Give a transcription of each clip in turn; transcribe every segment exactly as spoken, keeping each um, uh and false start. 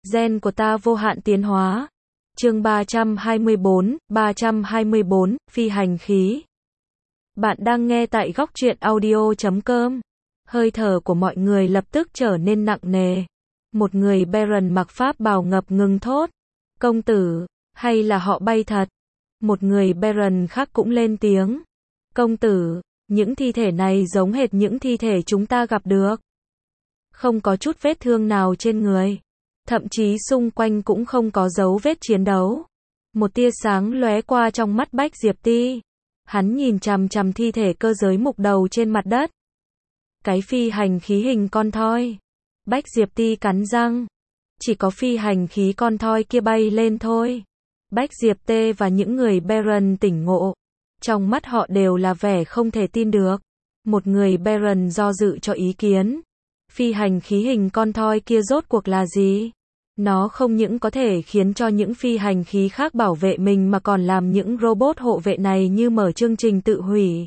Gen của ta vô hạn tiến hóa. Chương ba trăm hai mươi bốn, ba trăm hai mươi bốn, phi hành khí. Bạn đang nghe tại góc truyện audio chấm com. Hơi thở của mọi người lập tức trở nên nặng nề. Một người Baron mặc pháp bào ngập ngừng thốt. Công tử, hay là họ bay thật? Một người Baron khác cũng lên tiếng. Công tử, những thi thể này giống hệt những thi thể chúng ta gặp được. Không có chút vết thương nào trên người. Thậm chí xung quanh cũng không có dấu vết chiến đấu. Một tia sáng lóe qua trong mắt Bách Diệp Ti. Hắn nhìn chằm chằm thi thể cơ giới mục đầu trên mặt đất. Cái phi hành khí hình con thoi. Bách Diệp Ti cắn răng. Chỉ có phi hành khí con thoi kia bay lên thôi. Bách Diệp Tê và những người Baron tỉnh ngộ. Trong mắt họ đều là vẻ không thể tin được. Một người Baron do dự cho ý kiến. Phi hành khí hình con thoi kia rốt cuộc là gì? Nó không những có thể khiến cho những phi hành khí khác bảo vệ mình mà còn làm những robot hộ vệ này như mở chương trình tự hủy.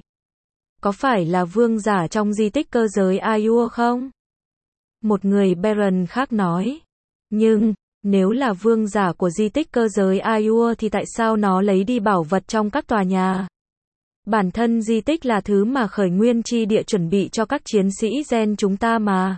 Có phải là vương giả trong di tích cơ giới Aiur không? Một người Baron khác nói. Nhưng, nếu là vương giả của di tích cơ giới Aiur thì tại sao nó lấy đi bảo vật trong các tòa nhà? Bản thân di tích là thứ mà khởi nguyên chi địa chuẩn bị cho các chiến sĩ gen chúng ta mà.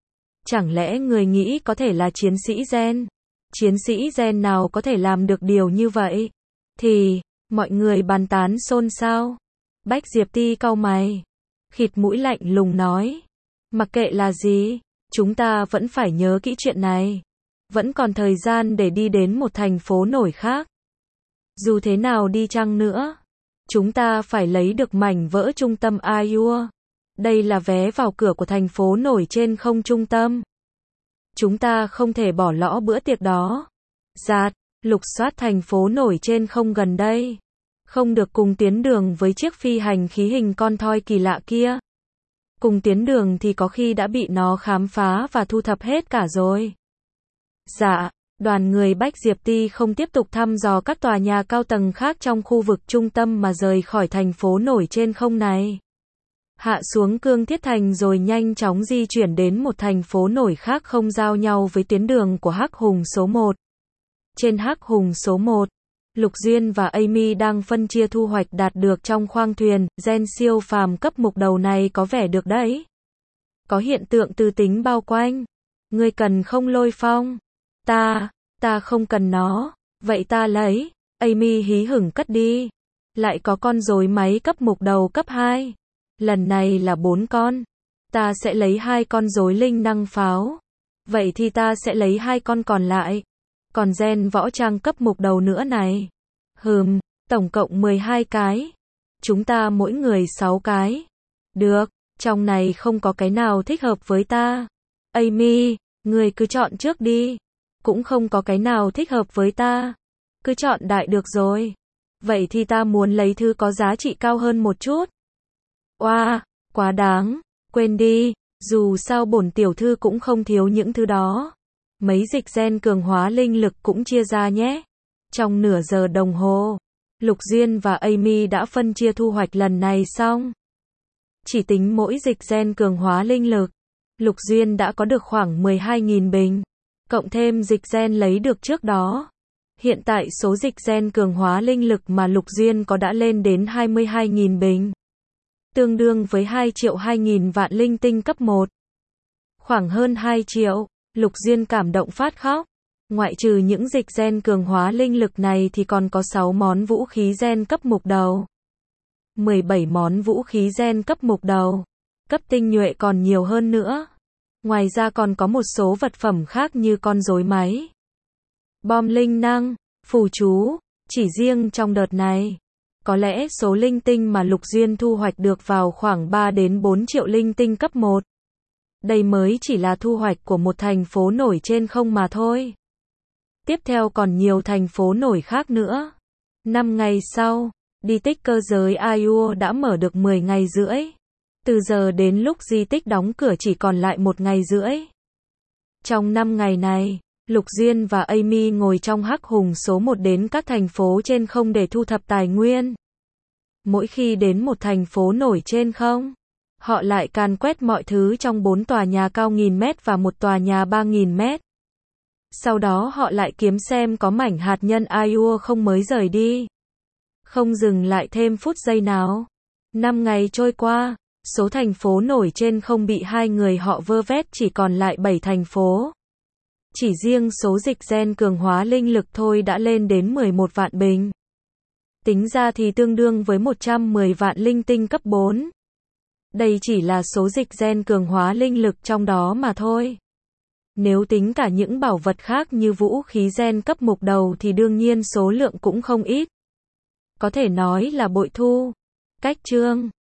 Chẳng lẽ người nghĩ có thể là chiến sĩ gen? Chiến sĩ gen nào có thể làm được điều như vậy? Thì, mọi người bàn tán xôn xao. Bách Diệp Ti cau mày. Khịt mũi lạnh lùng nói. Mặc kệ là gì, chúng ta vẫn phải nhớ kỹ chuyện này. Vẫn còn thời gian để đi đến một thành phố nổi khác. Dù thế nào đi chăng nữa, chúng ta phải lấy được mảnh vỡ trung tâm Aiur. Đây là vé vào cửa của thành phố nổi trên không trung tâm. Chúng ta không thể bỏ lỡ bữa tiệc đó. Giạt, lục soát thành phố nổi trên không gần đây. Không được cùng tiến đường với chiếc phi hành khí hình con thoi kỳ lạ kia. Cùng tiến đường thì có khi đã bị nó khám phá và thu thập hết cả rồi. Dạ, đoàn người Bách Diệp Ti không tiếp tục thăm dò các tòa nhà cao tầng khác trong khu vực trung tâm mà rời khỏi thành phố nổi trên không này. Hạ xuống Cương Thiết Thành rồi nhanh chóng di chuyển đến một thành phố nổi khác không giao nhau với tuyến đường của Hắc Hùng số một. Trên Hắc Hùng số một, Lục Duyên và Amy đang phân chia thu hoạch đạt được trong khoang thuyền. Gen siêu phàm cấp mục đầu này có vẻ được đấy. Có hiện tượng tư tính bao quanh. Ngươi cần không Lôi Phong? Ta, ta không cần nó. Vậy ta lấy. Amy hí hửng cất đi. Lại có con rối máy cấp mục đầu cấp hai. Lần này là bốn con. Ta sẽ lấy hai con rối linh năng pháo. Vậy thì ta sẽ lấy hai con còn lại. Còn gen võ trang cấp mục đầu nữa này. Hừm, tổng cộng mười hai cái. Chúng ta mỗi người sáu cái. Được, trong này không có cái nào thích hợp với ta. Amy, người cứ chọn trước đi. Cũng không có cái nào thích hợp với ta. Cứ chọn đại được rồi. Vậy thì ta muốn lấy thứ có giá trị cao hơn một chút. Oa, wow, quá đáng. Quên đi, dù sao bổn tiểu thư cũng không thiếu những thứ đó. Mấy dịch gen cường hóa linh lực cũng chia ra nhé. Trong nửa giờ đồng hồ, Lục Duyên và Amy đã phân chia thu hoạch lần này xong. Chỉ tính mỗi dịch gen cường hóa linh lực, Lục Duyên đã có được khoảng mười hai nghìn bình. Cộng thêm dịch gen lấy được trước đó. Hiện tại số dịch gen cường hóa linh lực mà Lục Duyên có đã lên đến hai mươi hai nghìn bình. Tương đương với hai triệu hai nghìn vạn linh tinh cấp một. Khoảng hơn hai triệu, Lục Duyên cảm động phát khóc. Ngoại trừ những dịch gen cường hóa linh lực này thì còn có sáu món vũ khí gen cấp mục đầu. mười bảy món vũ khí gen cấp mục đầu. Cấp tinh nhuệ còn nhiều hơn nữa. Ngoài ra còn có một số vật phẩm khác như con rối máy, bom linh năng, phù chú. Chỉ riêng trong đợt này, có lẽ số linh tinh mà Lục Duyên thu hoạch được vào khoảng ba đến bốn triệu linh tinh cấp một. Đây mới chỉ là thu hoạch của một thành phố nổi trên không mà thôi. Tiếp theo còn nhiều thành phố nổi khác nữa. năm ngày sau, di tích cơ giới Aiur đã mở được mười ngày rưỡi. Từ giờ đến lúc di tích đóng cửa chỉ còn lại một ngày rưỡi. Trong năm ngày này, Lục Duyên và Amy ngồi trong Hắc Hùng số một đến các thành phố trên không để thu thập tài nguyên. Mỗi khi đến một thành phố nổi trên không, họ lại càn quét mọi thứ trong bốn tòa nhà cao nghìn mét và một tòa nhà ba nghìn mét. Sau đó họ lại kiếm xem có mảnh hạt nhân Iowa không mới rời đi. Không dừng lại thêm phút giây nào. Năm ngày trôi qua, số thành phố nổi trên không bị hai người họ vơ vét chỉ còn lại bảy thành phố. Chỉ riêng số dịch gen cường hóa linh lực thôi đã lên đến mười một vạn bình. Tính ra thì tương đương với một trăm mười vạn linh tinh cấp bốn. Đây chỉ là số dịch gen cường hóa linh lực trong đó mà thôi. Nếu tính cả những bảo vật khác như vũ khí gen cấp mục đầu thì đương nhiên số lượng cũng không ít. Có thể nói là bội thu. Cách chương